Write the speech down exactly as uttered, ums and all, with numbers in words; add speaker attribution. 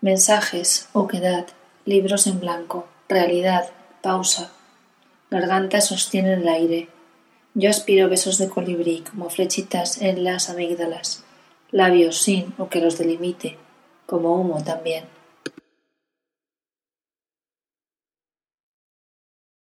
Speaker 1: Mensajes, oquedad, libros en blanco, realidad, pausa. Garganta sostiene el aire. Yo aspiro besos de colibrí como flechitas en las amígdalas. Labios sin o que los delimite, como humo también.